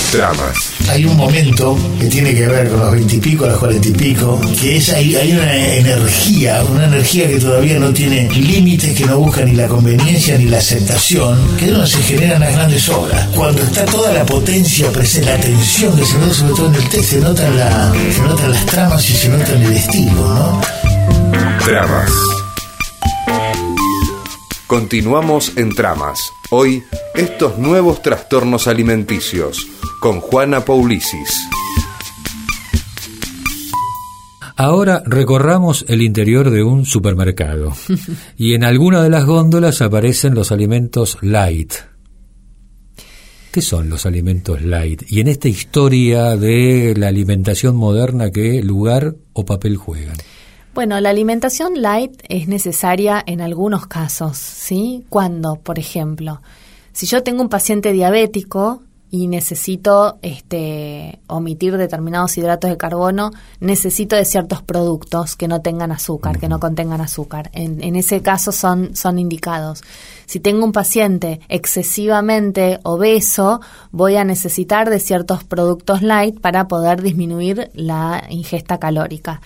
Tramas. Hay un momento que tiene que ver con los 20 y pico, los 40 y pico, que es hay una energía que todavía no tiene límites, que no busca ni la conveniencia ni la aceptación, que es donde se generan las grandes obras. Cuando está toda la potencia presente, la tensión que se nota sobre todo en el texto, se notan las tramas y se nota en el estilo, ¿no? Tramas. Continuamos en Tramas. Hoy, estos nuevos trastornos alimenticios, con Juana Poulicis. Ahora recorramos el interior de un supermercado y en alguna de las góndolas aparecen los alimentos light. ¿Qué son los alimentos light? Y en esta historia de la alimentación moderna, ¿qué lugar o papel juegan? Bueno, la alimentación light es necesaria en algunos casos, ¿sí? Cuando, por ejemplo, si yo tengo un paciente diabético y necesito omitir determinados hidratos de carbono, necesito de ciertos productos que no tengan azúcar, que no contengan azúcar. En ese caso son indicados. Si tengo un paciente excesivamente obeso, voy a necesitar de ciertos productos light para poder disminuir la ingesta calórica.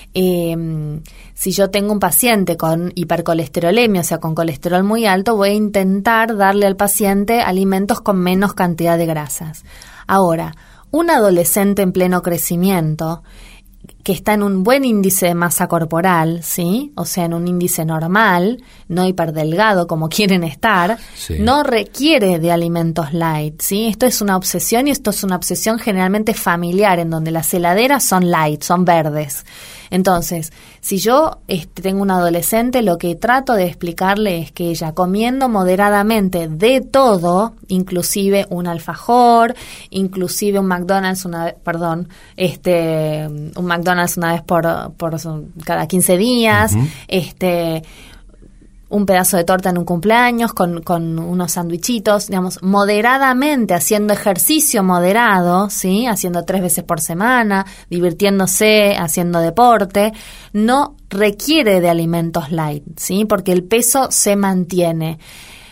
Si yo tengo un paciente con hipercolesterolemia, o sea, con colesterol muy alto, voy a intentar darle al paciente alimentos con menos cantidad de grasas. Ahora, un adolescente en pleno crecimiento que está en un buen índice de masa corporal, ¿sí? O sea, en un índice normal, no hiperdelgado como quieren estar, sí, no requiere de alimentos light, ¿sí? Esto es una obsesión y esto es una obsesión generalmente familiar, en donde las heladeras son light, son verdes. Entonces, si yo tengo una adolescente, lo que trato de explicarle es que ella, comiendo moderadamente de todo, inclusive un alfajor, inclusive un McDonald's una vez por cada 15 días, uh-huh, un pedazo de torta en un cumpleaños con unos sandwichitos, digamos, moderadamente, haciendo ejercicio moderado, ¿sí? Haciendo 3 veces por semana, divirtiéndose, haciendo deporte, no requiere de alimentos light, ¿sí? Porque el peso se mantiene.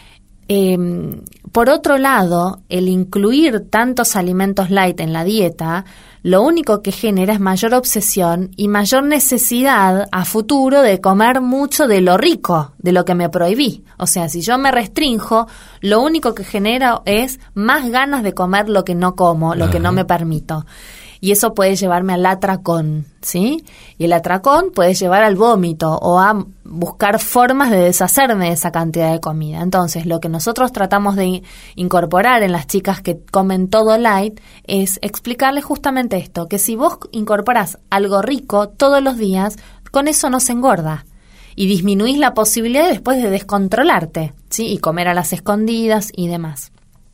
Por otro lado, el incluir tantos alimentos light en la dieta, lo único que genera es mayor obsesión y mayor necesidad a futuro de comer mucho de lo rico, de lo que me prohibí. O sea, si yo me restrinjo, lo único que genera es más ganas de comer lo que no como, lo que no me permito. Y eso puede llevarme al atracón, ¿sí? Y el atracón puede llevar al vómito o a buscar formas de deshacerme de esa cantidad de comida. Entonces, lo que nosotros tratamos de incorporar en las chicas que comen todo light es explicarles justamente esto, que si vos incorporás algo rico todos los días, con eso no se engorda. Y disminuís la posibilidad después de descontrolarte, ¿sí? Y comer a las escondidas y demás.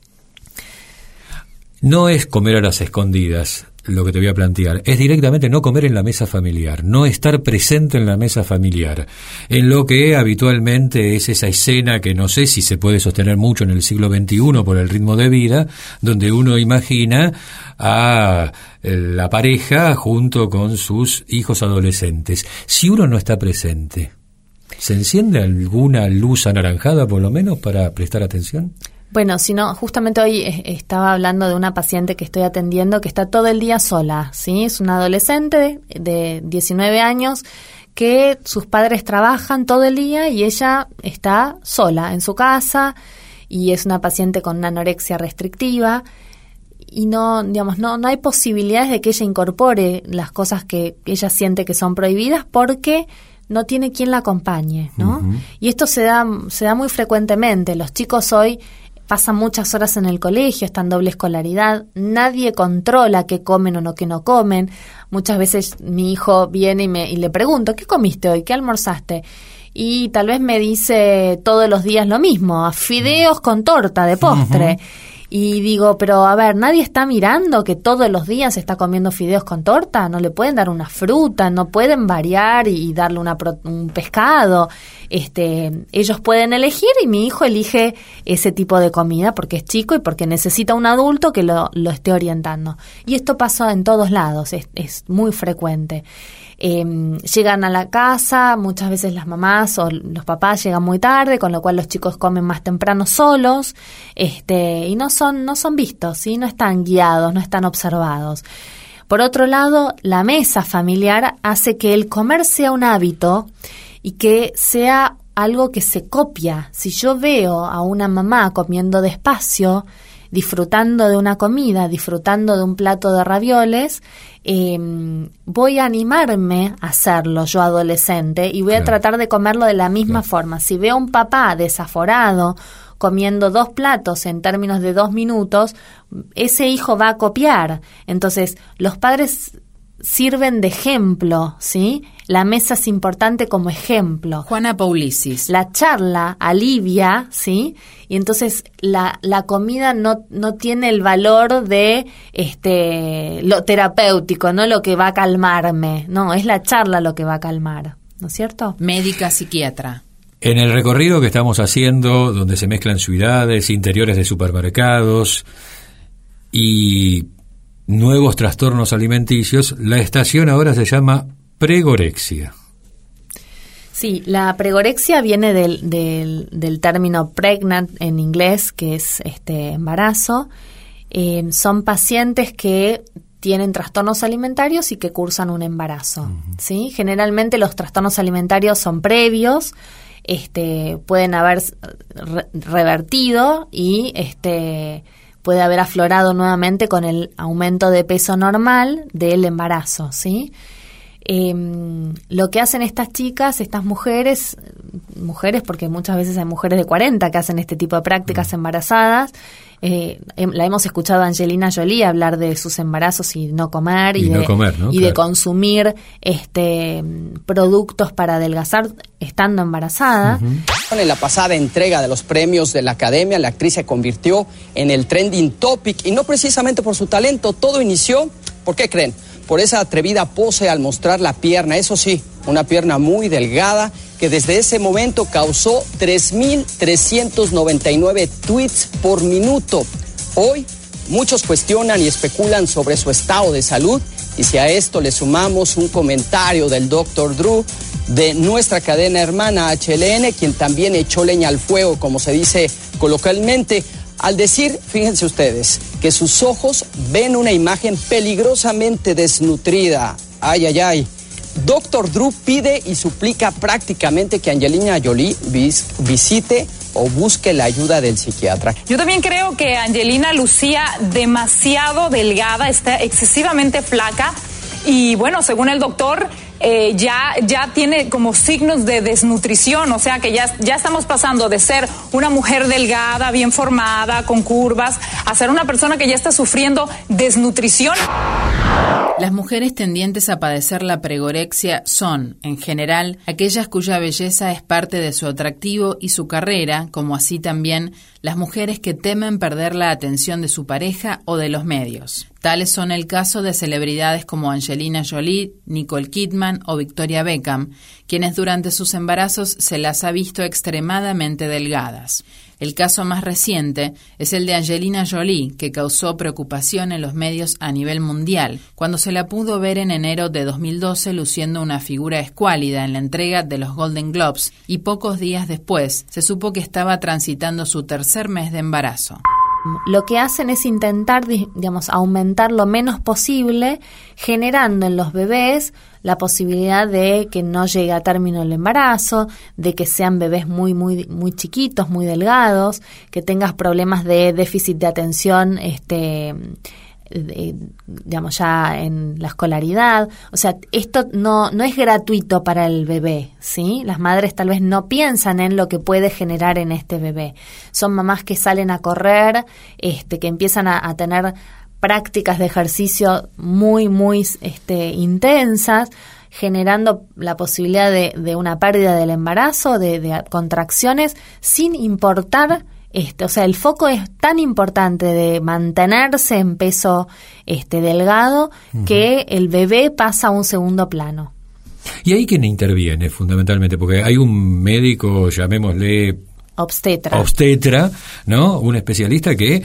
No es comer a las escondidas lo que te voy a plantear, es directamente no comer en la mesa familiar, no estar presente en la mesa familiar, en lo que habitualmente es esa escena que no sé si se puede sostener mucho en el siglo XXI por el ritmo de vida, donde uno imagina a la pareja junto con sus hijos adolescentes. Si uno no está presente, ¿se enciende alguna luz anaranjada por lo menos para prestar atención? Bueno, si no, justamente hoy estaba hablando de una paciente que estoy atendiendo que está todo el día sola, ¿sí? Es una adolescente de 19 años que sus padres trabajan todo el día y ella está sola en su casa y es una paciente con una anorexia restrictiva y no hay posibilidades de que ella incorpore las cosas que ella siente que son prohibidas porque no tiene quien la acompañe, ¿no? Uh-huh. Y esto se da muy frecuentemente. Los chicos hoy pasan muchas horas en el colegio, están en doble escolaridad, nadie controla qué comen o no qué no comen. Muchas veces mi hijo viene y le pregunto, ¿qué comiste hoy? ¿Qué almorzaste? Y tal vez me dice todos los días lo mismo, fideos con torta de postre. Uh-huh. Y digo, pero a ver, ¿nadie está mirando que todos los días está comiendo fideos con torta? ¿No le pueden dar una fruta? ¿No pueden variar y darle un pescado? Ellos pueden elegir y mi hijo elige ese tipo de comida porque es chico y porque necesita un adulto que lo esté orientando. Y esto pasa en todos lados, es muy frecuente. llegan a la casa, muchas veces las mamás o los papás llegan muy tarde, con lo cual los chicos comen más temprano solos, y no son vistos, ¿sí? No están guiados, no están observados. Por otro lado, la mesa familiar hace que el comer sea un hábito y que sea algo que se copia. Si yo veo a una mamá comiendo despacio, disfrutando de una comida, disfrutando de un plato de ravioles, voy a animarme a hacerlo yo adolescente y voy a tratar de comerlo de la misma forma. Si veo a un papá desaforado comiendo 2 platos en términos de 2 minutos, ese hijo va a copiar. Entonces, los padres sirven de ejemplo, ¿sí? La mesa es importante como ejemplo. Juana Poulicis. La charla alivia, ¿sí? Y entonces la comida no tiene el valor de lo terapéutico, no lo que va a calmarme. No, es la charla lo que va a calmar, ¿no es cierto? Médica psiquiatra. En el recorrido que estamos haciendo, donde se mezclan ciudades, interiores de supermercados y nuevos trastornos alimenticios, la estación ahora se llama pregorexia. Sí, la pregorexia viene del término pregnant en inglés, que es embarazo. Son pacientes que tienen trastornos alimentarios y que cursan un embarazo. ¿Sí? Generalmente los trastornos alimentarios son previos, pueden haber revertido y puede haber aflorado nuevamente con el aumento de peso normal del embarazo, ¿sí? Lo que hacen estas chicas, estas mujeres, porque muchas veces hay mujeres de 40 que hacen este tipo de prácticas embarazadas. La hemos escuchado a Angelina Jolie hablar de sus embarazos y no comer y de consumir productos para adelgazar estando embarazada. En la pasada entrega de los premios de la Academia, la actriz se convirtió en el trending topic y no precisamente por su talento. Todo inició, ¿por qué creen? Por esa atrevida pose al mostrar la pierna, eso sí, una pierna muy delgada que desde ese momento causó 3.399 tweets por minuto. Hoy muchos cuestionan y especulan sobre su estado de salud y si a esto le sumamos un comentario del Dr. Drew de nuestra cadena hermana HLN, quien también echó leña al fuego, como se dice coloquialmente, al decir, fíjense ustedes, que sus ojos ven una imagen peligrosamente desnutrida. Ay, ay, ay. Dr. Drew pide y suplica prácticamente que Angelina Jolie visite o busque la ayuda del psiquiatra. Yo también creo que Angelina lucía demasiado delgada, está excesivamente flaca y bueno, según el doctor, ya tiene como signos de desnutrición, o sea que ya estamos pasando de ser una mujer delgada, bien formada, con curvas, a ser una persona que ya está sufriendo desnutrición. Las mujeres tendientes a padecer la pregorexia son, en general, aquellas cuya belleza es parte de su atractivo y su carrera, como así también las mujeres que temen perder la atención de su pareja o de los medios. Tales son el caso de celebridades como Angelina Jolie, Nicole Kidman o Victoria Beckham, quienes durante sus embarazos se las ha visto extremadamente delgadas. El caso más reciente es el de Angelina Jolie, que causó preocupación en los medios a nivel mundial, cuando se la pudo ver en enero de 2012 luciendo una figura escuálida en la entrega de los Golden Globes, y pocos días después se supo que estaba transitando su tercer mes de embarazo. Lo que hacen es intentar, aumentar lo menos posible, generando en los bebés la posibilidad de que no llegue a término el embarazo, de que sean bebés muy, muy, muy chiquitos, muy delgados, que tengas problemas de déficit de atención, ya en la escolaridad. O sea, esto no es gratuito para el bebé, ¿sí? Las madres tal vez no piensan en lo que puede generar en este bebé. Son mamás que salen a correr, que empiezan a tener prácticas de ejercicio muy, muy intensas, generando la posibilidad de una pérdida del embarazo, de contracciones, sin importar. O sea, el foco es tan importante de mantenerse en peso delgado que el bebé pasa a un segundo plano. ¿Y ahí quién interviene fundamentalmente? Porque hay un médico, llamémosle obstetra, ¿no? Un especialista que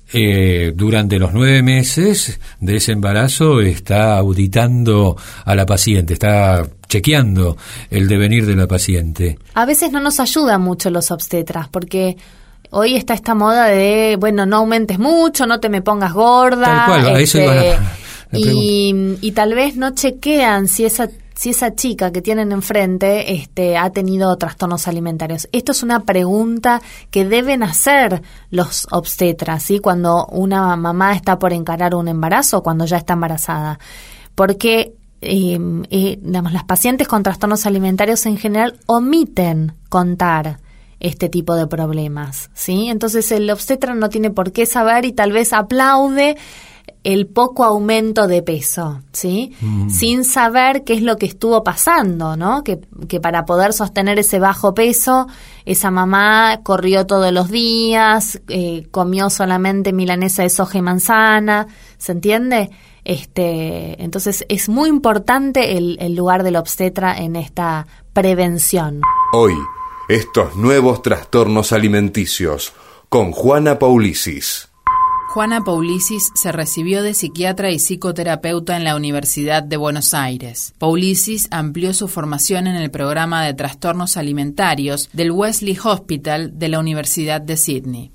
durante los 9 meses de ese embarazo está auditando a la paciente, está chequeando el devenir de la paciente. A veces no nos ayuda mucho los obstetras, porque hoy está esta moda de, bueno, no aumentes mucho, no te me pongas gorda. Tal cual, a eso iba la y tal vez no chequean si esa chica que tienen enfrente ha tenido trastornos alimentarios. Esto es una pregunta que deben hacer los obstetras, ¿sí? Cuando una mamá está por encarar un embarazo o cuando ya está embarazada. Porque digamos, las pacientes con trastornos alimentarios en general omiten contar este tipo de problemas, ¿sí? Entonces el obstetra no tiene por qué saber y tal vez aplaude el poco aumento de peso, ¿sí? Sin saber qué es lo que estuvo pasando, ¿no? Que para poder sostener ese bajo peso, esa mamá corrió todos los días, comió solamente milanesa de soja y manzana, ¿se entiende? Entonces es muy importante el lugar del obstetra en esta prevención. Hoy, estos nuevos trastornos alimenticios, con Juana Paulicis. Juana Paulicis se recibió de psiquiatra y psicoterapeuta en la Universidad de Buenos Aires. Paulicis amplió su formación en el programa de trastornos alimentarios del Wesley Hospital de la Universidad de Sydney.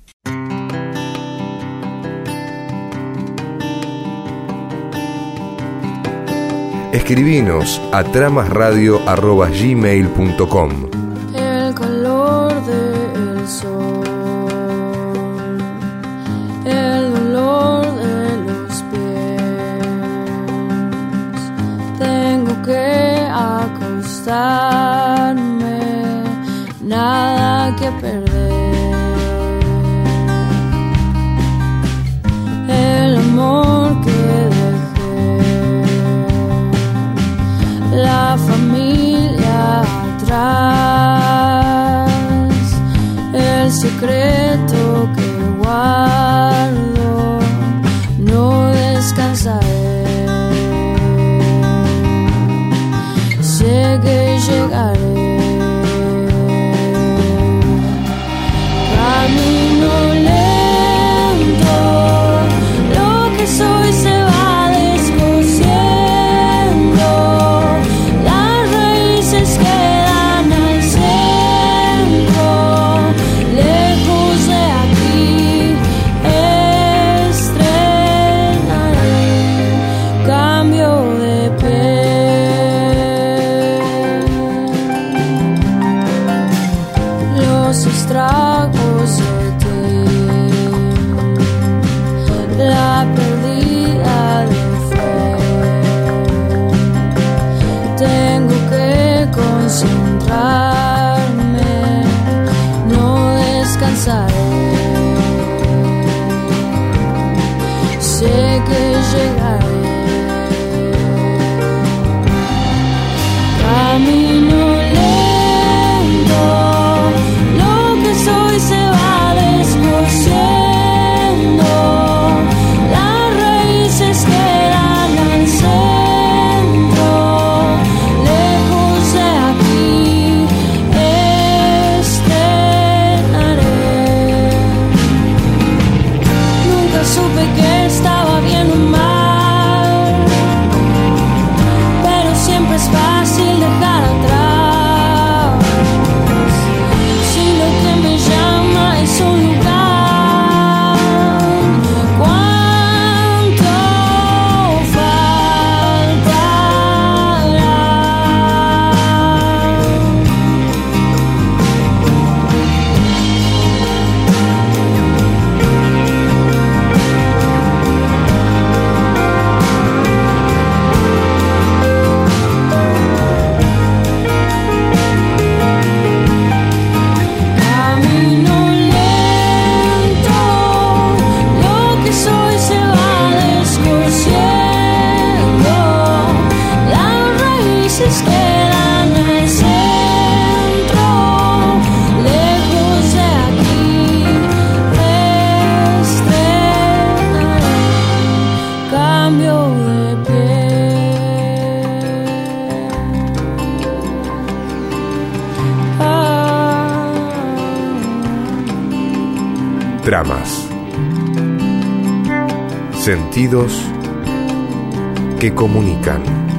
Escribinos a tramasradio@gmail.com. El calor del sol, el dolor de los pies, tengo que acostarme, nada que perder. El amor que la familia atrás, el secreto que guardo, no descansaré, sé que llegaré. Camino lento, lo que soy se va descosiendo. Quedan al centro, lejos de aquí, estrenaré, cambio de piel, los estragos de ti, la pérdida de fe, tengo que concentrarme, no descansaré, sé que llegaré. Camino lento, lo que soy se va descosiendo, las raíces quedan al centro, lejos de aquí, estrenaré. Nunca supe que estaba bien o mal, pero siempre es fácil dejar atrás. Si lo que me llama es un lugar, ¿cuánto faltará? Camino lento, lo que soy se va descosiendo, las raíces quedan al centro, lejos de aquí, estrenaré, cambio de piel. Tramas. Sentidos que comunican.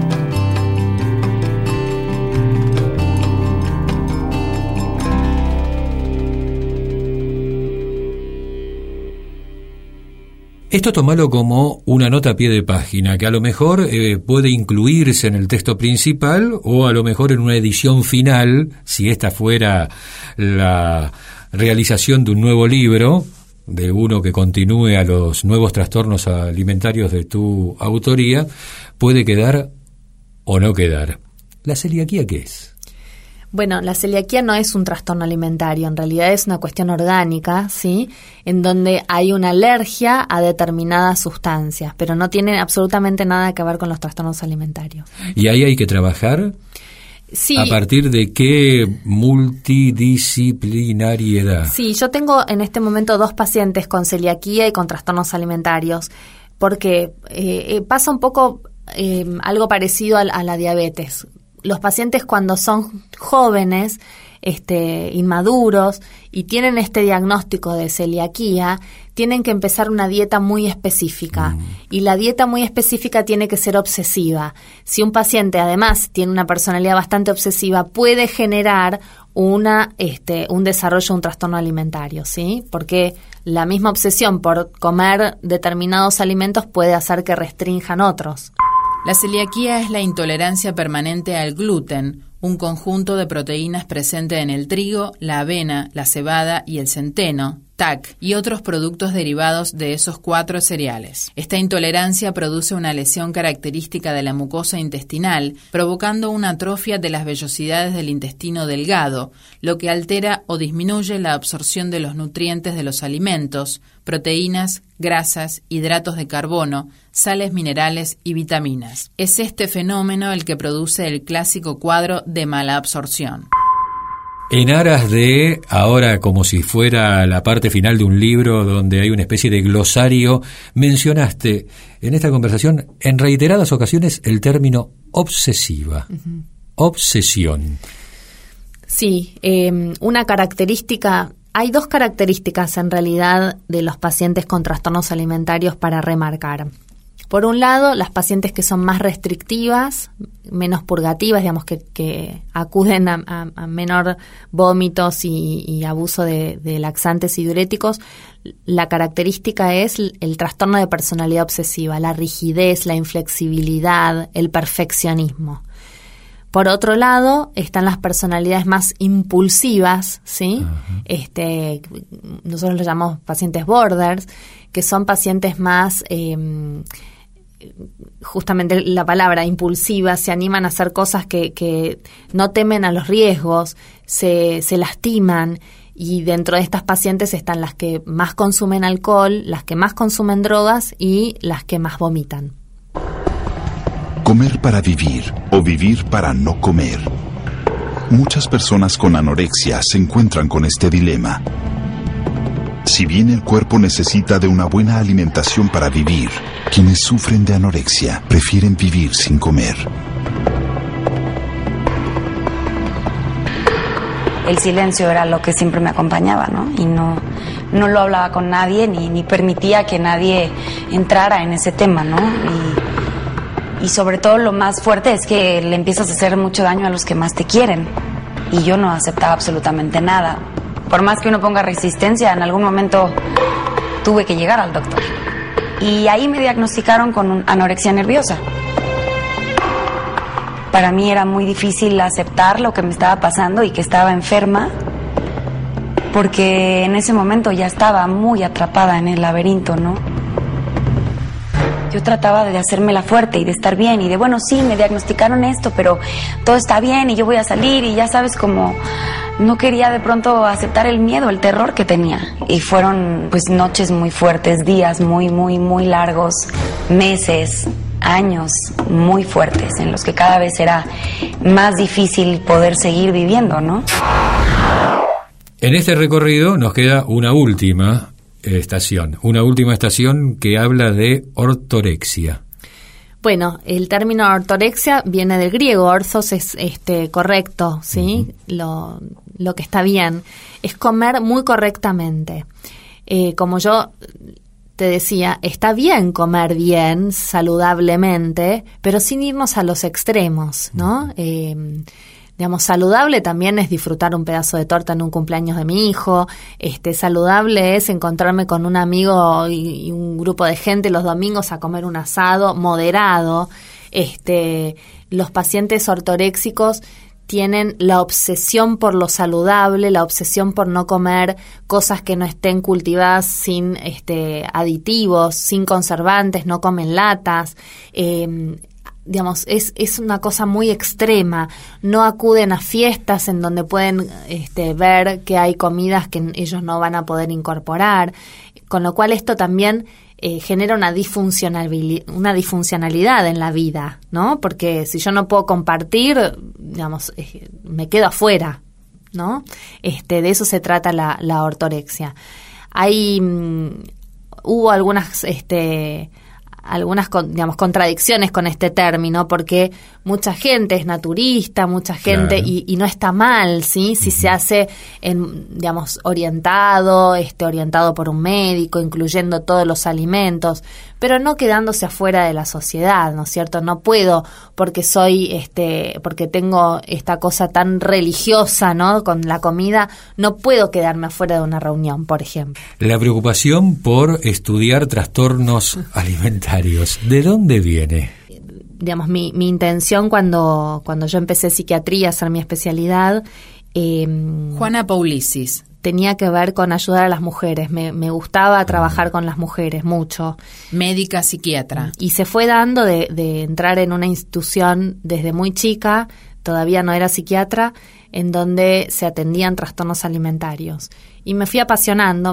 Esto tomalo como una nota a pie de página, que a lo mejor puede incluirse en el texto principal o a lo mejor en una edición final, si esta fuera la realización de un nuevo libro, de uno que continúe a los nuevos trastornos alimentarios de tu autoría, puede quedar o no quedar. ¿La celiaquía qué es? Bueno, la celiaquía no es un trastorno alimentario, en realidad es una cuestión orgánica, ¿sí? En donde hay una alergia a determinadas sustancias, pero no tiene absolutamente nada que ver con los trastornos alimentarios. ¿Y ahí hay que trabajar? Sí. ¿A partir de qué multidisciplinariedad? Sí, yo tengo en este momento 2 pacientes con celiaquía y con trastornos alimentarios, porque pasa un poco algo parecido a la diabetes. Los pacientes cuando son jóvenes, inmaduros y tienen este diagnóstico de celiaquía, tienen que empezar una dieta muy específica y la dieta muy específica tiene que ser obsesiva. Si un paciente además tiene una personalidad bastante obsesiva, puede generar un desarrollo de un trastorno alimentario, ¿sí? Porque la misma obsesión por comer determinados alimentos puede hacer que restrinjan otros. La celiaquía es la intolerancia permanente al gluten, un conjunto de proteínas presente en el trigo, la avena, la cebada y el centeno, TAC, y otros productos derivados de esos 4 cereales. Esta intolerancia produce una lesión característica de la mucosa intestinal, provocando una atrofia de las vellosidades del intestino delgado, lo que altera o disminuye la absorción de los nutrientes de los alimentos, proteínas, grasas, hidratos de carbono, sales minerales y vitaminas. Es este fenómeno el que produce el clásico cuadro de mala absorción. En aras de, ahora como si fuera la parte final de un libro donde hay una especie de glosario, mencionaste en esta conversación en reiteradas ocasiones el término obsesiva. Uh-huh. Obsesión. Sí, una característica... Hay 2 características en realidad de los pacientes con trastornos alimentarios para remarcar. Por un lado, las pacientes que son más restrictivas, menos purgativas, digamos que acuden a menor vómitos y abuso de laxantes y diuréticos, la característica es el trastorno de personalidad obsesiva, la rigidez, la inflexibilidad, el perfeccionismo. Por otro lado, están las personalidades más impulsivas, ¿sí? Uh-huh. Nosotros los llamamos pacientes borders, que son pacientes más, justamente la palabra impulsiva, se animan a hacer cosas que no temen a los riesgos, se lastiman. Y dentro de estas pacientes están las que más consumen alcohol, las que más consumen drogas y las que más vomitan. Comer para vivir o vivir para no comer. Muchas personas con anorexia se encuentran con este dilema. Si bien el cuerpo necesita de una buena alimentación para vivir, quienes sufren de anorexia prefieren vivir sin comer. El silencio era lo que siempre me acompañaba, ¿no? Y no lo hablaba con nadie ni permitía que nadie entrara en ese tema, ¿no? Y sobre todo lo más fuerte es que le empiezas a hacer mucho daño a los que más te quieren. Y yo no aceptaba absolutamente nada. Por más que uno ponga resistencia, en algún momento tuve que llegar al doctor. Y ahí me diagnosticaron con anorexia nerviosa. Para mí era muy difícil aceptar lo que me estaba pasando y que estaba enferma, porque en ese momento ya estaba muy atrapada en el laberinto, ¿no? Yo trataba de hacérmela fuerte y de estar bien y de, bueno, sí, me diagnosticaron esto, pero todo está bien y yo voy a salir y ya sabes, como no quería de pronto aceptar el miedo, el terror que tenía. Y fueron pues noches muy fuertes, días muy, muy, muy largos, meses, años muy fuertes en los que cada vez era más difícil poder seguir viviendo, ¿no? En este recorrido nos queda una última estación que habla de ortorexia. Bueno, el término ortorexia viene del griego, orthos es correcto, ¿sí? Uh-huh. Lo que está bien, es comer muy correctamente. Como yo te decía, está bien comer bien, saludablemente, pero sin irnos a los extremos, ¿no? Digamos, saludable también es disfrutar un pedazo de torta en un cumpleaños de mi hijo. Saludable es encontrarme con un amigo y un grupo de gente los domingos a comer un asado moderado. Los pacientes ortoréxicos tienen la obsesión por lo saludable, la obsesión por no comer cosas que no estén cultivadas sin aditivos, sin conservantes, no comen latas. Digamos, es una cosa muy extrema. No acuden a fiestas en donde pueden ver que hay comidas que ellos no van a poder incorporar, con lo cual esto también genera una disfuncionalidad en la vida, ¿no? Porque si yo no puedo compartir, digamos, me quedo afuera, ¿no? De eso se trata la ortorexia. Hubo algunas digamos, contradicciones con este término, porque mucha gente es naturista, mucha gente, claro. y no está mal, ¿sí? Si se hace, digamos, orientado por un médico, incluyendo todos los alimentos, pero no quedándose afuera de la sociedad, ¿no es cierto? No puedo, porque porque tengo esta cosa tan religiosa, ¿no? Con la comida, no puedo quedarme afuera de una reunión, por ejemplo. La preocupación por estudiar trastornos alimentarios, ¿de dónde viene? Digamos, mi intención cuando yo empecé psiquiatría, a hacer mi especialidad, Juana Poulicis, tenía que ver con ayudar a las mujeres. Me gustaba trabajar con las mujeres mucho. Médica psiquiatra. Y se fue dando de entrar en una institución desde muy chica, todavía no era psiquiatra, en donde se atendían trastornos alimentarios. Y me fui apasionando,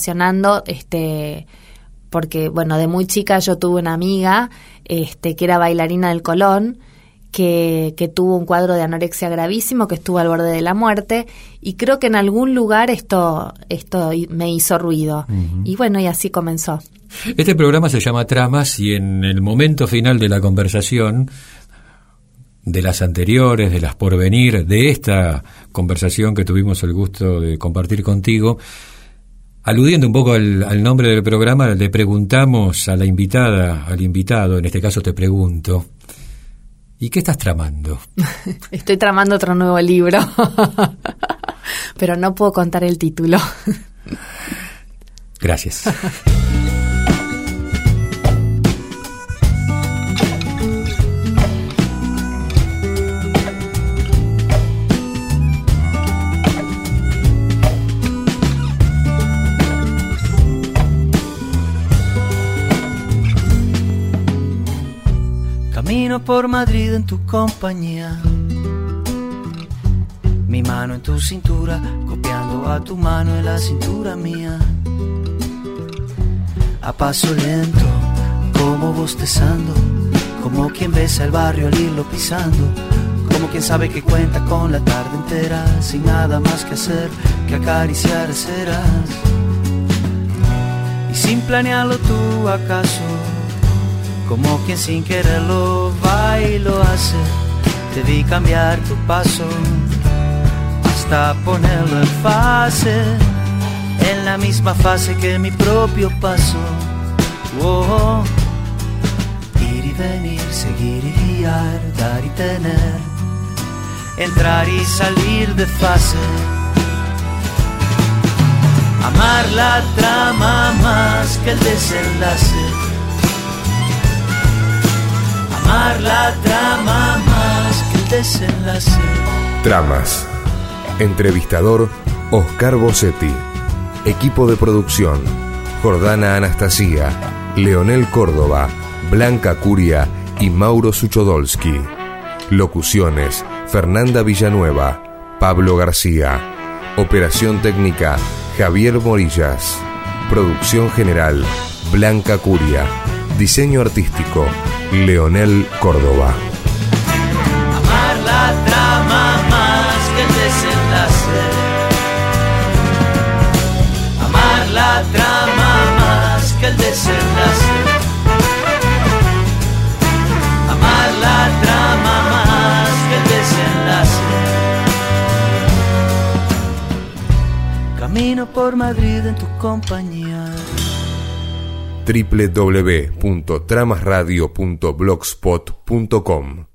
porque, bueno, de muy chica yo tuve una amiga que era bailarina del Colón, que tuvo un cuadro de anorexia gravísimo, que estuvo al borde de la muerte, y creo que en algún lugar esto me hizo ruido. Uh-huh. Y bueno, y así comenzó. Este programa se llama Tramas, y en el momento final de la conversación, de las anteriores, de las por venir, de esta conversación que tuvimos el gusto de compartir contigo, aludiendo un poco al nombre del programa, le preguntamos a la invitada, al invitado, en este caso te pregunto, ¿y qué estás tramando? Estoy tramando otro nuevo libro, pero no puedo contar el título. Gracias. Camino por Madrid en tu compañía, mi mano en tu cintura, copiando a tu mano en la cintura mía. A paso lento, como bostezando, como quien besa el barrio al irlo pisando, como quien sabe que cuenta con la tarde entera, sin nada más que hacer que acariciar aceras. Y sin planearlo tú acaso, como quien sin quererlo va y lo hace, te vi cambiar tu paso hasta ponerlo en fase, en la misma fase que mi propio paso. Oh, ir y venir, seguir y guiar, dar y tener, entrar y salir de fase. Amar la trama más que el desenlace, amar la trama más que el desenlace. Tramas. Entrevistador Oscar Bossetti. Equipo de producción Jordana Anastasia, Leonel Córdoba, Blanca Curia y Mauro Suchodolski. Locuciones Fernanda Villanueva, Pablo García. Operación técnica Javier Morillas. Producción general Blanca Curia. Diseño artístico Leonel Córdoba. Amar la trama más que el desenlace, amar la trama más que el desenlace, amar la trama más que el desenlace. Camino por Madrid en tu compañía. www.tramasradio.blogspot.com.